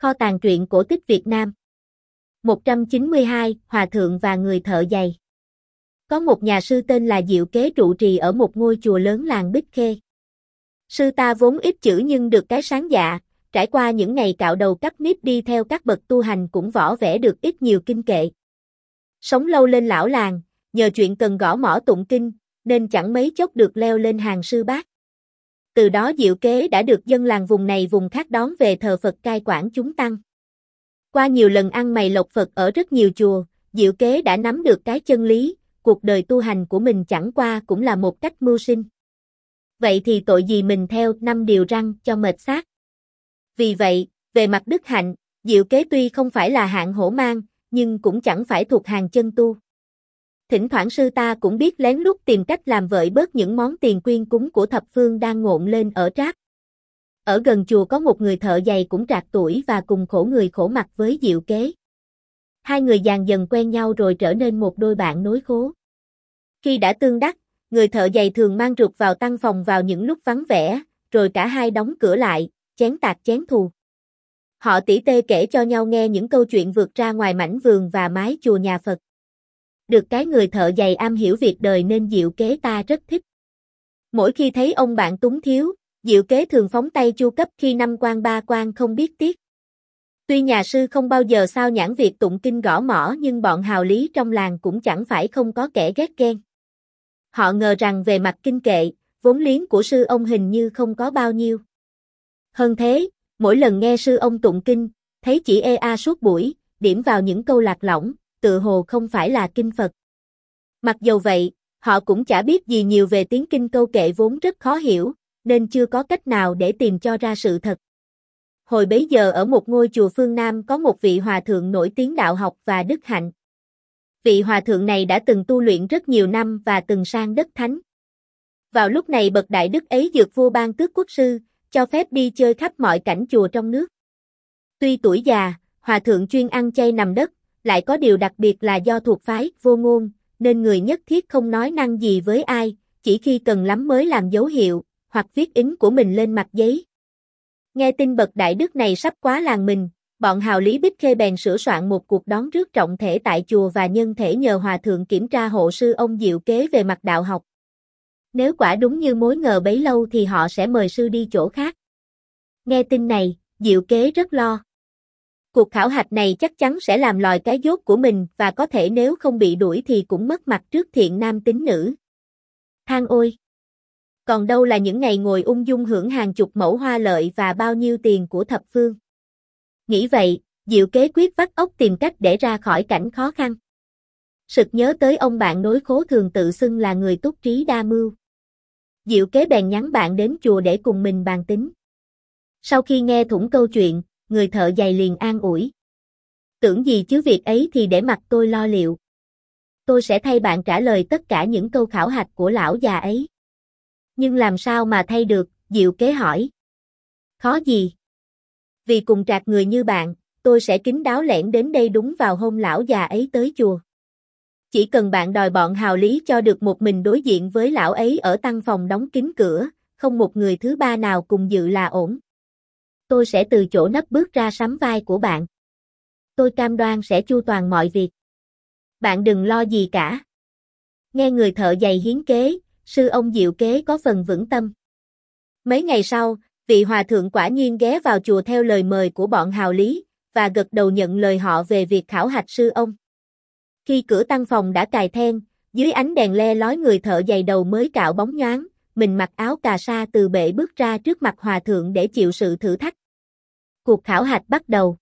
Kho tàng truyện cổ tích Việt Nam. 192, Hòa thượng và người thợ giày. Có một nhà sư tên là Diệu Kế trụ trì ở một ngôi chùa lớn làng Bích Khê. Sư ta vốn ít chữ nhưng được cái sáng dạ, trải qua những ngày cạo đầu cắt nếp đi theo các bậc tu hành cũng võ vẽ được ít nhiều kinh kệ. Sống lâu lên lão làng, nhờ chuyện cần gõ mõ tụng kinh, nên chẳng mấy chốc được leo lên hàng sư bác. Từ đó Diệu Kế đã được dân làng vùng này vùng khác đón về thờ Phật cai quản chúng tăng. Qua nhiều lần ăn mày lộc Phật ở rất nhiều chùa, Diệu Kế đã nắm được cái chân lý, cuộc đời tu hành của mình chẳng qua cũng là một cách mưu sinh. Vậy thì tội gì mình theo 5 điều răn cho mệt xác. Vì vậy, về mặt đức hạnh, Diệu Kế tuy không phải là hạng hổ mang, nhưng cũng chẳng phải thuộc hàng chân tu. Thỉnh thoảng sư ta cũng biết lén lút tìm cách làm vợi bớt những món tiền quyên cúng của thập phương đang ngộn lên ở tráp. Ở gần chùa có một người thợ giày cũng trạc tuổi và cùng khổ người khổ mặt với Diệu Kế. Hai người dần dần quen nhau rồi trở nên một đôi bạn nối khố. Khi đã tương đắc, người thợ giày thường mang rượt vào tăng phòng vào những lúc vắng vẻ, rồi cả hai đóng cửa lại, chén tạc chén thù. Họ tỉ tê kể cho nhau nghe những câu chuyện vượt ra ngoài mảnh vườn và mái chùa nhà Phật. Được cái người thợ giày am hiểu việc đời nên Diệu Kế ta rất thích. Mỗi khi thấy ông bạn túng thiếu, Diệu Kế thường phóng tay chu cấp khi 5 quan 3 quan không biết tiếc. Tuy nhà sư không bao giờ sao nhãng việc tụng kinh gõ mõ nhưng bọn hào lý trong làng cũng chẳng phải không có kẻ ghét ghen. Họ ngờ rằng về mặt kinh kệ, vốn liếng của sư ông hình như không có bao nhiêu. Hơn thế, mỗi lần nghe sư ông tụng kinh, thấy chỉ ê a suốt buổi, điểm vào những câu lạc lõng, tự hồ không phải là kinh Phật. Mặc dầu vậy, họ cũng chả biết gì nhiều về tiếng kinh câu kệ vốn rất khó hiểu, nên chưa có cách nào để tìm cho ra sự thật. Hồi bấy giờ ở một ngôi chùa phương Nam có một vị hòa thượng nổi tiếng đạo học và đức hạnh. Vị hòa thượng này đã từng tu luyện rất nhiều năm và từng sang đất thánh. Vào lúc này bậc đại đức ấy dược vua ban tước quốc sư, cho phép đi chơi khắp mọi cảnh chùa trong nước. Tuy tuổi già, hòa thượng chuyên ăn chay nằm đất, lại có điều đặc biệt là do thuộc phái Vô Ngôn, nên người nhất thiết không nói năng gì với ai, chỉ khi cần lắm mới làm dấu hiệu, hoặc viết ính của mình lên mặt giấy. Nghe tin bậc đại đức này sắp quá làng mình, bọn hào lý Bích Khê bèn sửa soạn một cuộc đón rước trọng thể tại chùa và nhân thể nhờ hòa thượng kiểm tra hộ sư ông Diệu Kế về mặt đạo học. Nếu quả đúng như mối ngờ bấy lâu thì họ sẽ mời sư đi chỗ khác. Nghe tin này, Diệu Kế rất lo. Cuộc khảo hạch này chắc chắn sẽ làm lòi cái dốt của mình và có thể nếu không bị đuổi thì cũng mất mặt trước thiện nam tín nữ. Than ôi! Còn đâu là những ngày ngồi ung dung hưởng hàng chục mẫu hoa lợi và bao nhiêu tiền của thập phương. Nghĩ vậy, Diệu Kế quyết vắt óc tìm cách để ra khỏi cảnh khó khăn. Sực nhớ tới ông bạn nối khố thường tự xưng là người túc trí đa mưu. Diệu Kế bèn nhắn bạn đến chùa để cùng mình bàn tính. Sau khi nghe thủng câu chuyện, người thợ giày liền an ủi. Tưởng gì chứ việc ấy thì để mặc tôi lo liệu. Tôi sẽ thay bạn trả lời tất cả những câu khảo hạch của lão già ấy. Nhưng làm sao mà thay được, Diệu Kế hỏi. Khó gì? Vì cùng trạc người như bạn, tôi sẽ kín đáo lẻn đến đây đúng vào hôm lão già ấy tới chùa. Chỉ cần bạn đòi bọn hào lý cho được một mình đối diện với lão ấy ở tăng phòng đóng kín cửa, không một người thứ ba nào cùng dự là ổn. Tôi sẽ từ chỗ nấp bước ra sắm vai của bạn. Tôi cam đoan sẽ chu toàn mọi việc. Bạn đừng lo gì cả. Nghe người thợ giày hiến kế, sư ông Diệu Kế có phần vững tâm. Mấy ngày sau, vị hòa thượng quả nhiên ghé vào chùa theo lời mời của bọn hào lý, và gật đầu nhận lời họ về việc khảo hạch sư ông. Khi cửa tăng phòng đã cài then, dưới ánh đèn le lói người thợ giày đầu mới cạo bóng nhoáng, mình mặc áo cà sa từ bệ bước ra trước mặt hòa thượng để chịu sự thử thách. Cuộc khảo hạch bắt đầu.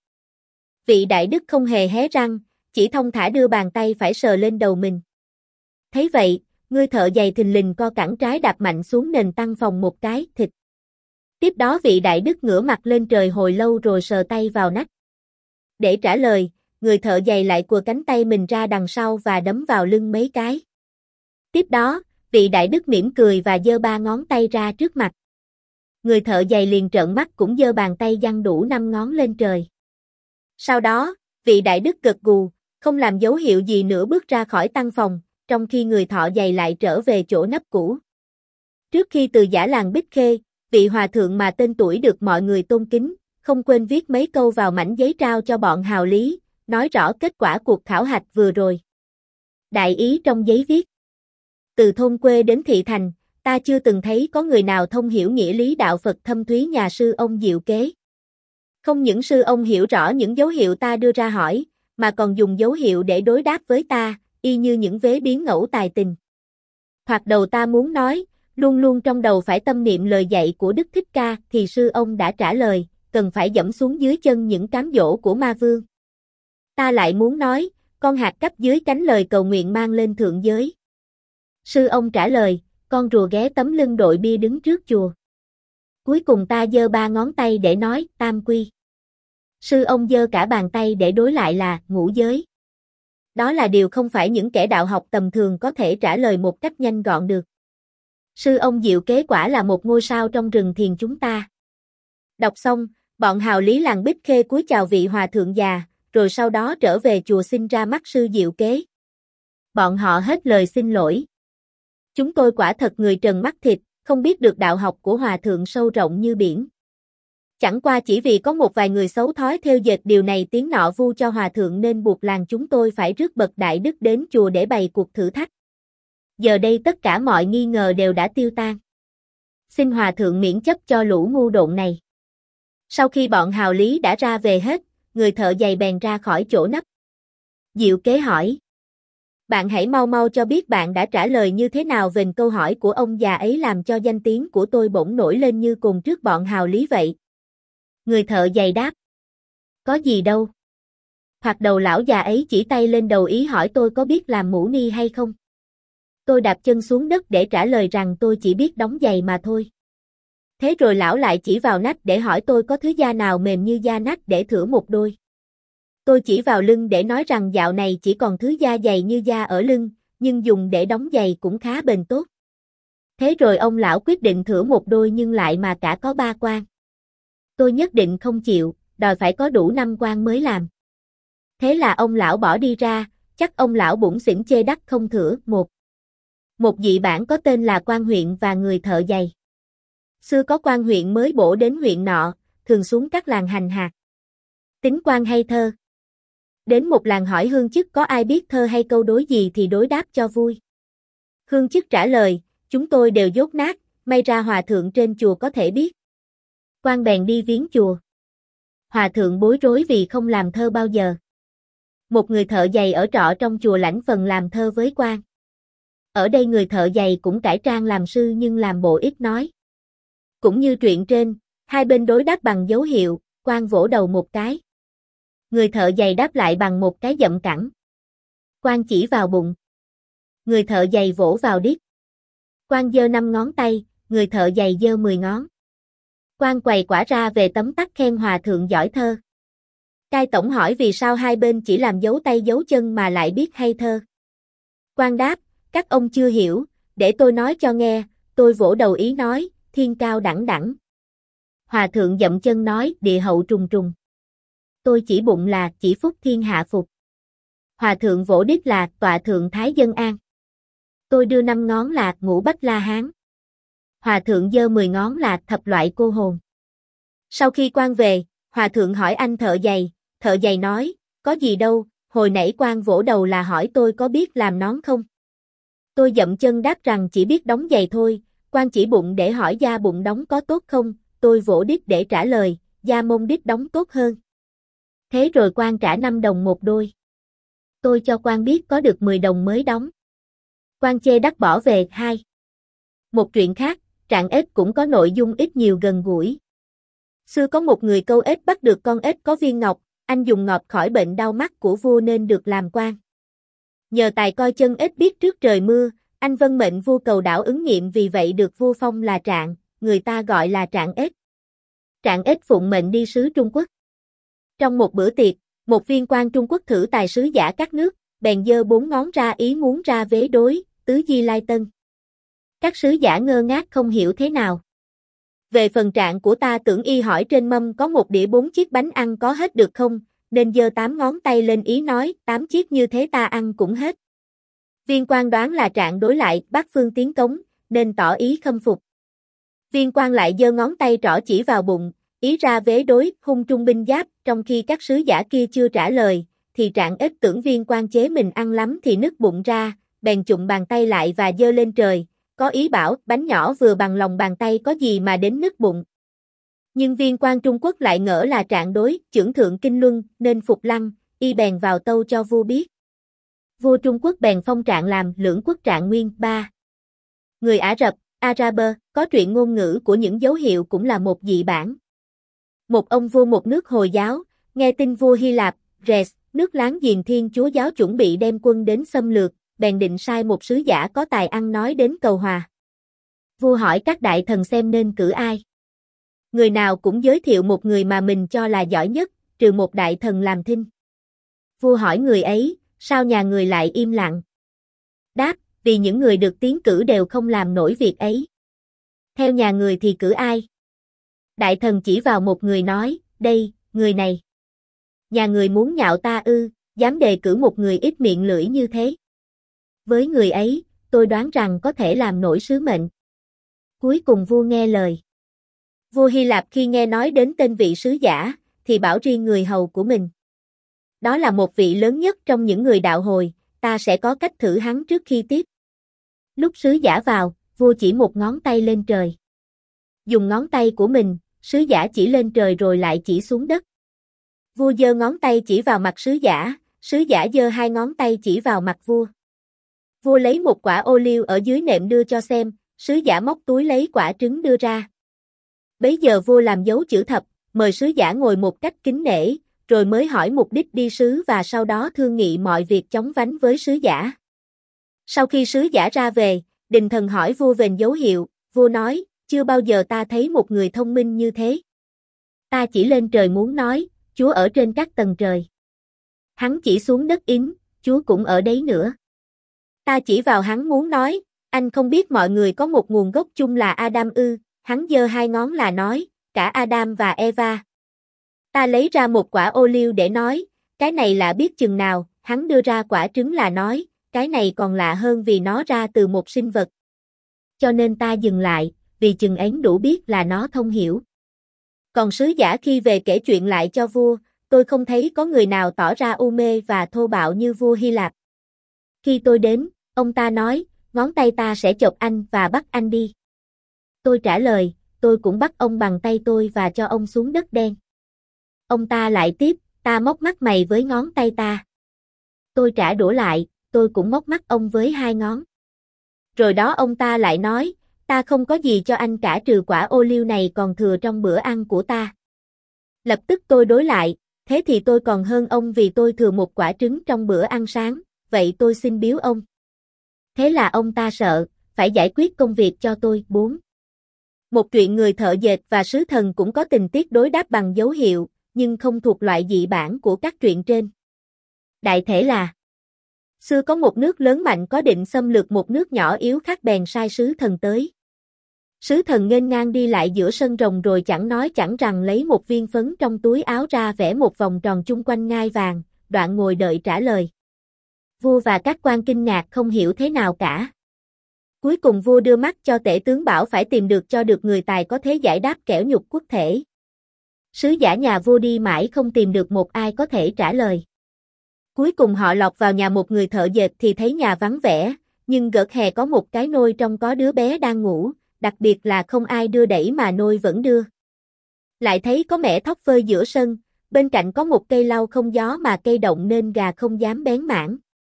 Vị đại đức không hề hé răng, chỉ thong thả đưa bàn tay phải sờ lên đầu mình. Thấy vậy, người thợ giày thình lình co cẳng trái đạp mạnh xuống nền tăng phòng một cái, thịt. Tiếp đó vị đại đức ngửa mặt lên trời hồi lâu rồi sờ tay vào nách. Để trả lời, người thợ giày lại quờ cánh tay mình ra đằng sau và đấm vào lưng mấy cái. Tiếp đó, vị đại đức mỉm cười và giơ 3 ngón tay ra trước mặt. Người thợ giày liền trợn mắt cũng giơ bàn tay giăng đủ 5 ngón lên trời. Sau đó, vị đại đức gật gù, không làm dấu hiệu gì nữa bước ra khỏi tăng phòng, trong khi người thợ giày lại trở về chỗ nấp cũ. Trước khi từ giã làng Bích Khê, vị hòa thượng mà tên tuổi được mọi người tôn kính, không quên viết mấy câu vào mảnh giấy trao cho bọn hào lý, nói rõ kết quả cuộc khảo hạch vừa rồi. Đại ý trong giấy viết: từ thôn quê đến thị thành, ta chưa từng thấy có người nào thông hiểu nghĩa lý đạo Phật thâm thúy nhà sư ông diệu kế. Không những sư ông hiểu rõ những dấu hiệu ta đưa ra hỏi, mà còn dùng dấu hiệu để đối đáp với ta, y như những vế biến ngẫu tài tình. Thoạt đầu ta muốn nói, luôn luôn trong đầu phải tâm niệm lời dạy của Đức Thích Ca, thì sư ông đã trả lời, cần phải dẫm xuống dưới chân những cám dỗ của ma vương. Ta lại muốn nói, con hạt cắp dưới cánh lời cầu nguyện mang lên thượng giới. Sư ông trả lời, con rùa ghé tấm lưng đội bia đứng trước chùa. Cuối cùng ta giơ 3 ngón tay để nói, tam quy. Sư ông giơ cả bàn tay để đối lại là, ngũ giới. Đó là điều không phải những kẻ đạo học tầm thường có thể trả lời một cách nhanh gọn được. Sư ông diệu kế quả là một ngôi sao trong rừng thiền chúng ta. Đọc xong, bọn hào lý làng Bích Khê cúi chào vị hòa thượng già, rồi sau đó trở về chùa xin ra mắt sư diệu kế. Bọn họ hết lời xin lỗi. Chúng tôi quả thật người trần mắt thịt, không biết được đạo học của hòa thượng sâu rộng như biển. Chẳng qua chỉ vì có một vài người xấu thói theo dệt điều này tiếng nọ vu cho hòa thượng nên buộc làng chúng tôi phải rước bậc đại đức đến chùa để bày cuộc thử thách. Giờ đây tất cả mọi nghi ngờ đều đã tiêu tan. Xin hòa thượng miễn chấp cho lũ ngu độn này. Sau khi bọn hào lý đã ra về hết, người thợ giày bèn ra khỏi chỗ nấp. Diệu kế hỏi: bạn hãy mau mau cho biết bạn đã trả lời như thế nào về câu hỏi của ông già ấy làm cho danh tiếng của tôi bỗng nổi lên như cồn trước bọn hào lý vậy. Người thợ giày đáp: có gì đâu. Thoạt đầu lão già ấy chỉ tay lên đầu ý hỏi tôi có biết làm mũ ni hay không. Tôi đạp chân xuống đất để trả lời rằng tôi chỉ biết đóng giày mà thôi. Thế rồi lão lại chỉ vào nách để hỏi tôi có thứ da nào mềm như da nách để thử một đôi. Tôi chỉ vào lưng để nói rằng dạo này chỉ còn thứ da dày như da ở lưng, nhưng dùng để đóng giày cũng khá bền tốt. Thế rồi ông lão quyết định thử một đôi nhưng lại mà cả có 3 quan. Tôi nhất định không chịu, đòi phải có đủ 5 quan mới làm. Thế là ông lão bỏ đi ra, chắc ông lão bủn xỉn chê đắc không thử. Một dị bản có tên là quan huyện và người thợ giày. Xưa có quan huyện mới bổ đến huyện nọ, thường xuống các làng hành hạt. Tính quan hay thơ. Đến một làng hỏi hương chức có ai biết thơ hay câu đối gì thì đối đáp cho vui. Hương chức trả lời, chúng tôi đều dốt nát, may ra hòa thượng trên chùa có thể biết. Quan bèn đi viếng chùa. Hòa thượng bối rối vì không làm thơ bao giờ. Một người thợ giày ở trọ trong chùa lãnh phần làm thơ với quan. Ở đây người thợ giày cũng cải trang làm sư nhưng làm bộ ít nói. Cũng như truyện trên, hai bên đối đáp bằng dấu hiệu, quan vỗ đầu một cái. Người thợ giày đáp lại bằng một cái dậm cẳng. Quan chỉ vào bụng. Người thợ giày vỗ vào đít. Quan giơ 5 ngón tay, người thợ giày giơ 10 ngón. Quan quầy quả ra về tấm tắc khen hòa thượng giỏi thơ. Cai tổng hỏi vì sao hai bên chỉ làm dấu tay dấu chân mà lại biết hay thơ. Quan đáp, các ông chưa hiểu, để tôi nói cho nghe, tôi vỗ đầu ý nói, thiên cao đẳng đẳng. Hòa thượng dậm chân nói, địa hậu trùng trùng. Tôi chỉ bụng là, chỉ phúc thiên hạ phục. Hòa thượng vỗ đít là, tọa thượng thái dân an. Tôi đưa 5 ngón là, ngũ bách la hán. Hòa thượng giơ 10 ngón là, thập loại cô hồn. Sau khi quan về, hòa thượng hỏi anh thợ giày nói, có gì đâu, hồi nãy quan vỗ đầu là hỏi tôi có biết làm nón không? Tôi dậm chân đáp rằng chỉ biết đóng giày thôi, quan chỉ bụng để hỏi da bụng đóng có tốt không, tôi vỗ đít để trả lời, da mông đít đóng tốt hơn. Thế rồi quan trả 5 đồng một đôi. Tôi cho quan biết có được 10 đồng mới đóng. Quan chê đắc bỏ về. 2. Một chuyện khác, Trạng ếch cũng có nội dung ít nhiều gần gũi. Xưa có một người câu ếch bắt được con ếch có viên ngọc, anh dùng ngọt khỏi bệnh đau mắt của vua nên được làm quan. Nhờ tài coi chân ếch biết trước trời mưa, anh vâng mệnh vua cầu đảo ứng nghiệm vì vậy được vua phong là Trạng, người ta gọi là Trạng ếch. Trạng ếch phụng mệnh đi sứ Trung Quốc. Trong một bữa tiệc, một viên quan Trung Quốc thử tài sứ giả các nước, bèn giơ 4 ngón ra ý muốn ra vế đối, tứ di lai tân. Các sứ giả ngơ ngác không hiểu thế nào. Về phần Trạng của ta tưởng y hỏi trên mâm có một đĩa 4 chiếc bánh ăn có hết được không, nên giơ 8 ngón tay lên ý nói 8 chiếc như thế ta ăn cũng hết. Viên quan đoán là Trạng đối lại bát phương tiến cống, nên tỏ ý khâm phục. Viên quan lại giơ ngón tay trỏ chỉ vào bụng, ý ra vế đối hung trung binh giáp, trong khi các sứ giả kia chưa trả lời, thì Trạng Ếch tưởng Viên Quan chế mình ăn lắm thì nứt bụng ra, bèn chụm bàn tay lại và giơ lên trời, có ý bảo bánh nhỏ vừa bằng lòng bàn tay có gì mà đến nứt bụng. Nhưng Viên Quan Trung Quốc lại ngỡ là Trạng đối chưởng thượng kinh luân nên phục lăng, y bèn vào tâu cho vua biết. Vua Trung Quốc bèn phong Trạng làm lưỡng quốc Trạng Nguyên 3. Người Ả Rập, Araber, có truyện ngôn ngữ của những dấu hiệu cũng là một dị bản. Một ông vua một nước Hồi giáo, nghe tin vua Hy Lạp, Rhes, nước láng giềng Thiên Chúa giáo chuẩn bị đem quân đến xâm lược, bèn định sai một sứ giả có tài ăn nói đến cầu hòa. Vua hỏi các đại thần xem nên cử ai. Người nào cũng giới thiệu một người mà mình cho là giỏi nhất, trừ một đại thần làm thinh. Vua hỏi người ấy, sao nhà người lại im lặng? Đáp, vì những người được tiến cử đều không làm nổi việc ấy. Theo nhà người thì cử ai? Đại thần chỉ vào một người nói, đây, người này. Nhà người muốn nhạo ta ư, dám đề cử một người ít miệng lưỡi như thế. Với người ấy, tôi đoán rằng có thể làm nổi sứ mệnh. Cuối cùng vua nghe lời. Vua Hy Lạp khi nghe nói đến tên vị sứ giả, thì bảo riêng người hầu của mình. Đó là một vị lớn nhất trong những người đạo hồi, ta sẽ có cách thử hắn trước khi tiếp. Lúc sứ giả vào, vua chỉ một ngón tay lên trời. Dùng ngón tay của mình, sứ giả chỉ lên trời rồi lại chỉ xuống đất. Vua giơ ngón tay chỉ vào mặt sứ giả giơ hai ngón tay chỉ vào mặt vua. Vua lấy một quả ô liu ở dưới nệm đưa cho xem, sứ giả móc túi lấy quả trứng đưa ra. Bấy giờ vua làm dấu chữ thập, mời sứ giả ngồi một cách kính nể, rồi mới hỏi mục đích đi sứ và sau đó thương nghị mọi việc chóng vánh với sứ giả. Sau khi sứ giả ra về, đình thần hỏi vua về dấu hiệu, vua nói, chưa bao giờ ta thấy một người thông minh như thế. Ta chỉ lên trời muốn nói, Chúa ở trên các tầng trời. Hắn chỉ xuống đất yếm, Chúa cũng ở đấy nữa. Ta chỉ vào hắn muốn nói, anh không biết mọi người có một nguồn gốc chung là Adam ư, hắn giơ hai ngón là nói, cả Adam và Eva. Ta lấy ra một quả ô liu để nói, cái này lạ biết chừng nào, hắn đưa ra quả trứng là nói, cái này còn lạ hơn vì nó ra từ một sinh vật. Cho nên ta dừng lại, vì chừng ấy đủ biết là nó thông hiểu. Còn sứ giả khi về kể chuyện lại cho vua, tôi không thấy có người nào tỏ ra u mê và thô bạo như vua Hy Lạp. Khi tôi đến, ông ta nói, ngón tay ta sẽ chộp anh và bắt anh đi. Tôi trả lời, tôi cũng bắt ông bằng tay tôi và cho ông xuống đất đen. Ông ta lại tiếp, ta móc mắt mày với ngón tay ta. Tôi trả đũa lại, tôi cũng móc mắt ông với hai ngón. Rồi đó ông ta lại nói, ta không có gì cho anh cả trừ quả ô liu này còn thừa trong bữa ăn của ta. Lập tức tôi đối lại, thế thì tôi còn hơn ông vì tôi thừa một quả trứng trong bữa ăn sáng, vậy tôi xin biếu ông. Thế là ông ta sợ, phải giải quyết công việc cho tôi. 4. Một chuyện người thợ dệt và sứ thần cũng có tình tiết đối đáp bằng dấu hiệu, nhưng không thuộc loại dị bản của các truyện trên. Đại thể là xưa có một nước lớn mạnh có định xâm lược một nước nhỏ yếu khác bèn sai sứ thần tới. Sứ thần nghênh ngang đi lại giữa sân rồng rồi chẳng nói chẳng rằng lấy một viên phấn trong túi áo ra vẽ một vòng tròn chung quanh ngai vàng, đoạn ngồi đợi trả lời. Vua và các quan kinh ngạc không hiểu thế nào cả. Cuối cùng vua đưa mắt cho tể tướng bảo phải tìm được cho được người tài có thế giải đáp kẻo nhục quốc thể. Sứ giả nhà vua đi mãi không tìm được một ai có thể trả lời. Cuối cùng họ lọt vào nhà một người thợ dệt thì thấy nhà vắng vẻ, nhưng gợt hè có một cái nôi trong có đứa bé đang ngủ, đặc biệt là không ai đưa đẩy mà nôi vẫn đưa. Lại thấy có mẻ thóc phơi giữa sân, bên cạnh có một cây lau không gió mà cây động nên gà không dám bén mảng.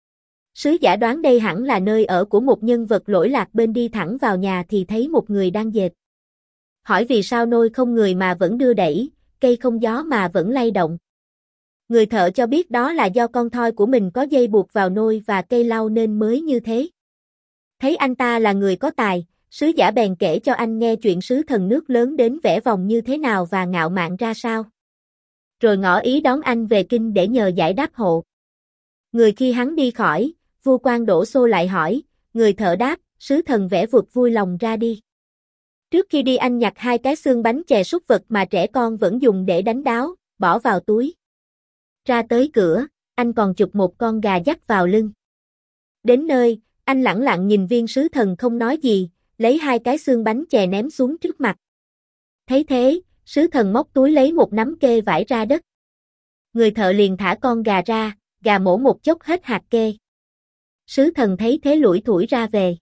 Sứ giả đoán đây hẳn là nơi ở của một nhân vật lỗi lạc bên đi thẳng vào nhà thì thấy một người đang dệt. Hỏi vì sao nôi không người mà vẫn đưa đẩy, cây không gió mà vẫn lay động. Người thợ cho biết đó là do con thoi của mình có dây buộc vào nôi và cây lau nên mới như thế. Thấy anh ta là người có tài, sứ giả bèn kể cho anh nghe chuyện sứ thần nước lớn đến vẽ vòng như thế nào và ngạo mạn ra sao. Rồi ngỏ ý đón anh về kinh để nhờ giải đáp hộ. Người khi hắn đi khỏi, vua quan đổ xô lại hỏi, người thợ đáp, sứ thần vẽ vượt vui lòng ra đi. Trước khi đi anh nhặt hai cái xương bánh chè súc vật mà trẻ con vẫn dùng để đánh đáo, bỏ vào túi. Ra tới cửa, anh còn chụp một con gà dắt vào lưng. Đến nơi, anh lẳng lặng nhìn viên sứ thần không nói gì, lấy hai cái xương bánh chè ném xuống trước mặt. Thấy thế, sứ thần móc túi lấy một nắm kê vải ra đất. Người thợ liền thả con gà ra, gà mổ một chốc hết hạt kê. Sứ thần thấy thế lủi thủi ra về.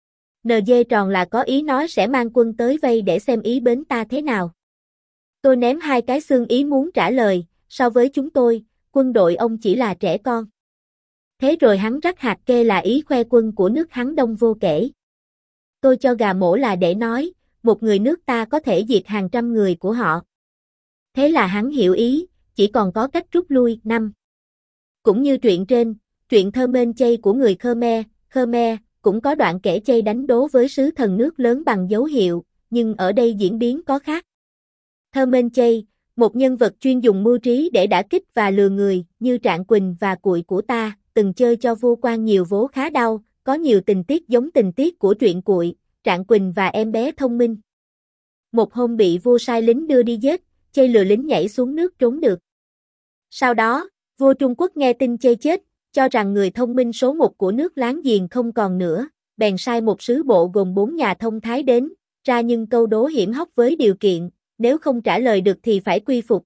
NG tròn là có ý nói sẽ mang quân tới vây để xem ý bến ta thế nào. Tôi ném hai cái xương ý muốn trả lời, so với chúng tôi, quân đội ông chỉ là trẻ con. Thế rồi hắn rắc hạt kê là ý khoe quân của nước hắn đông vô kể. Tôi cho gà mổ là để nói, một người nước ta có thể diệt hàng trăm người của họ. Thế là hắn hiểu ý, chỉ còn có cách rút lui. 5. Cũng như truyện trên, truyện thơ mên chay của người Khmer, cũng có đoạn kể chay đánh đố với sứ thần nước lớn bằng dấu hiệu, nhưng ở đây diễn biến có khác. Thơ mên chay, một nhân vật chuyên dùng mưu trí để đả kích và lừa người, như Trạng Quỳnh và Cuội của ta, từng chơi cho vua quan nhiều vố khá đau, có nhiều tình tiết giống tình tiết của truyện Cuội, Trạng Quỳnh và em bé thông minh. Một hôm bị vua sai lính đưa đi giết, chay lừa lính nhảy xuống nước trốn được. Sau đó, vua Trung Quốc nghe tin chay chết, cho rằng người thông minh số một của nước láng giềng không còn nữa, bèn sai một sứ bộ gồm 4 nhà thông thái đến, ra nhưng câu đố hiểm hóc với điều kiện, nếu không trả lời được thì phải quy phục.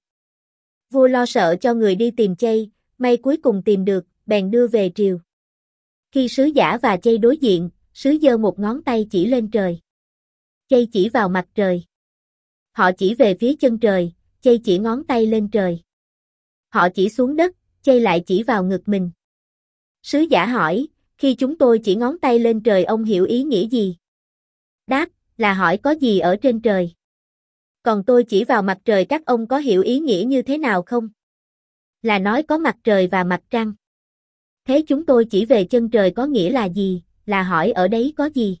Vua lo sợ cho người đi tìm chay, may cuối cùng tìm được, bèn đưa về triều. Khi sứ giả và chay đối diện, sứ giơ một ngón tay chỉ lên trời. Chay chỉ vào mặt trời. Họ chỉ về phía chân trời, chay chỉ ngón tay lên trời. Họ chỉ xuống đất, chay lại chỉ vào ngực mình. Sứ giả hỏi, khi chúng tôi chỉ ngón tay lên trời ông hiểu ý nghĩa gì? Đáp, là hỏi có gì ở trên trời. Còn tôi chỉ vào mặt trời các ông có hiểu ý nghĩa như thế nào không? Là nói có mặt trời và mặt trăng. Thế chúng tôi chỉ về chân trời có nghĩa là gì, là hỏi ở đấy có gì?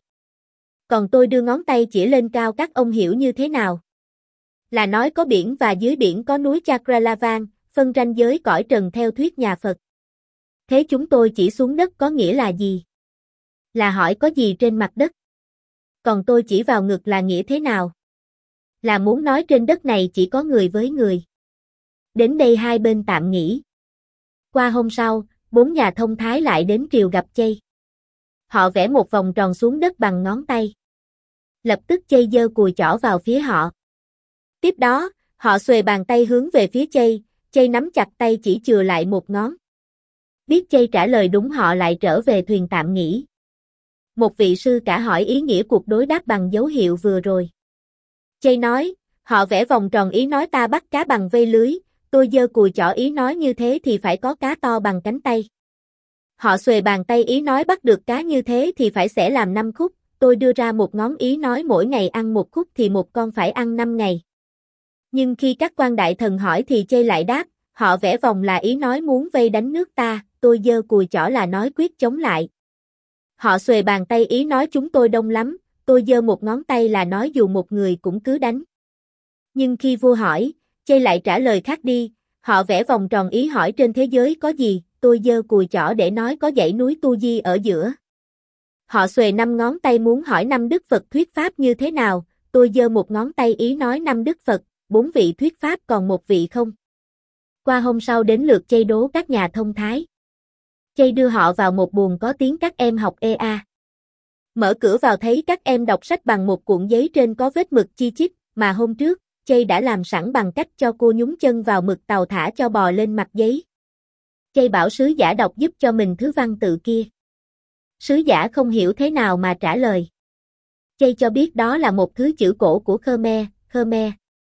Còn tôi đưa ngón tay chỉ lên cao các ông hiểu như thế nào? Là nói có biển và dưới biển có núi Chakralavan, phân ranh giới cõi trần theo thuyết nhà Phật. Thế chúng tôi chỉ xuống đất có nghĩa là gì? Là hỏi có gì trên mặt đất? Còn tôi chỉ vào ngực là nghĩa thế nào? Là muốn nói trên đất này chỉ có người với người. Đến đây hai bên tạm nghỉ. Qua hôm sau, 4 nhà thông thái lại đến triều gặp chay. Họ vẽ một vòng tròn xuống đất bằng ngón tay. Lập tức chay giơ cùi chỏ vào phía họ. Tiếp đó, họ xuề bàn tay hướng về phía chay nắm chặt tay chỉ chừa lại một ngón. Biết chay trả lời đúng họ lại trở về thuyền tạm nghỉ. Một vị sư cả hỏi ý nghĩa cuộc đối đáp bằng dấu hiệu vừa rồi. Chay nói, họ vẽ vòng tròn ý nói ta bắt cá bằng vây lưới, tôi giơ cùi chỏ ý nói như thế thì phải có cá to bằng cánh tay. Họ xuề bàn tay ý nói bắt được cá như thế thì phải xẻ làm 5 khúc, tôi đưa ra một ngón ý nói mỗi ngày ăn một khúc thì một con phải ăn 5 ngày. Nhưng khi các quan đại thần hỏi thì chay lại đáp, họ vẽ vòng là ý nói muốn vây đánh nước ta, tôi giơ cùi chỏ là nói quyết chống lại. Họ xuề bàn tay ý nói chúng tôi đông lắm, tôi giơ một ngón tay là nói dù một người cũng cứ đánh. Nhưng khi vua hỏi, chay lại trả lời khác đi, họ vẽ vòng tròn ý hỏi trên thế giới có gì, tôi giơ cùi chỏ để nói có dãy núi Tu Di ở giữa. Họ xuề 5 ngón tay muốn hỏi 5 đức Phật thuyết pháp như thế nào, tôi giơ một ngón tay ý nói 5 đức Phật, 4 vị thuyết pháp còn một vị không. Qua hôm sau đến lượt chay đố các nhà thông thái. Chay đưa họ vào một buồng có tiếng các em học EA. Mở cửa vào thấy các em đọc sách bằng một cuộn giấy trên có vết mực chi chít, mà hôm trước, chay đã làm sẵn bằng cách cho cô nhúng chân vào mực tàu thả cho bò lên mặt giấy. Chay bảo sứ giả đọc giúp cho mình thứ văn tự kia. Sứ giả không hiểu thế nào mà trả lời. Chay cho biết đó là một thứ chữ cổ của Khmer.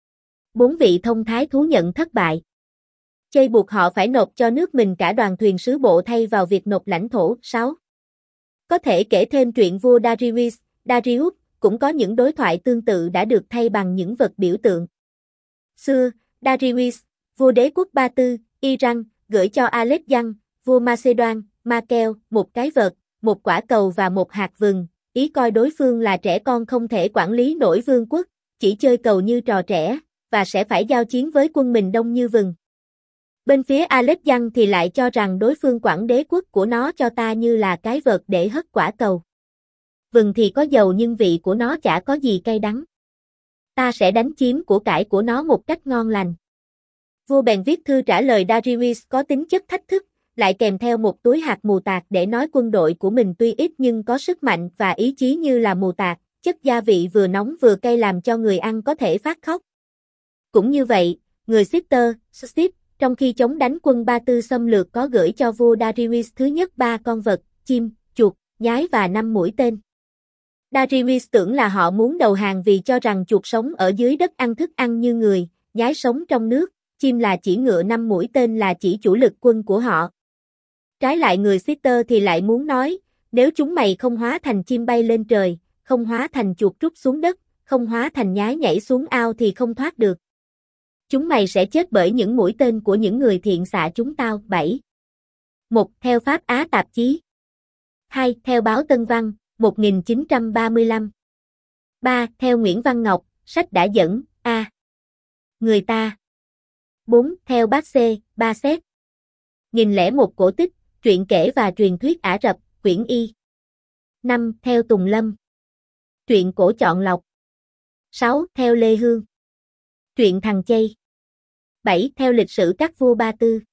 4 vị thông thái thú nhận thất bại. Chay buộc họ phải nộp cho nước mình cả đoàn thuyền sứ bộ thay vào việc nộp lãnh thổ. 6. Có thể kể thêm truyện vua Darius, cũng có những đối thoại tương tự đã được thay bằng những vật biểu tượng. Xưa, Darius, vua đế quốc Ba Tư, Iran, gửi cho Alexander, vua Macedon, Makel, một cái vợt, một quả cầu và một hạt vừng, ý coi đối phương là trẻ con không thể quản lý nổi vương quốc, chỉ chơi cầu như trò trẻ, và sẽ phải giao chiến với quân mình đông như vừng. Bên phía Alexander thì lại cho rằng đối phương quản đế quốc của nó cho ta như là cái vợt để hất quả cầu. Vừng thì có dầu nhưng vị của nó chả có gì cay đắng. Ta sẽ đánh chiếm của cải của nó một cách ngon lành. Vua bèn viết thư trả lời Darius có tính chất thách thức, lại kèm theo một túi hạt mù tạt để nói quân đội của mình tuy ít nhưng có sức mạnh và ý chí như là mù tạt, chất gia vị vừa nóng vừa cay làm cho người ăn có thể phát khóc. Cũng như vậy, người Scyther, trong khi chống đánh quân Ba Tư xâm lược có gửi cho vua Darius thứ nhất 3 con vật, chim, chuột, nhái và 5 mũi tên. Darius tưởng là họ muốn đầu hàng vì cho rằng chuột sống ở dưới đất ăn thức ăn như người, nhái sống trong nước, chim là chỉ ngựa 5 mũi tên là chỉ chủ lực quân của họ. Trái lại người Scyther thì lại muốn nói, nếu chúng mày không hóa thành chim bay lên trời, không hóa thành chuột rút xuống đất, không hóa thành nhái nhảy xuống ao thì không thoát được. Chúng mày sẽ chết bởi những mũi tên của những người thiện xạ chúng tao. 7. 1. Theo Pháp Á Tạp Chí. 2. Theo báo Tân Văn, 1935. 3. Theo Nguyễn Văn Ngọc, sách đã dẫn, A. Người ta. 4. Theo bác C, Ba Xét. 1001 cổ tích, truyện kể và truyền thuyết Ả Rập, quyển Y. 5. Theo Tùng Lâm. Truyện cổ chọn lọc. 6. Theo Lê Hương. Truyện Thằng Chay. 7. Theo lịch sử các vua Ba Tư.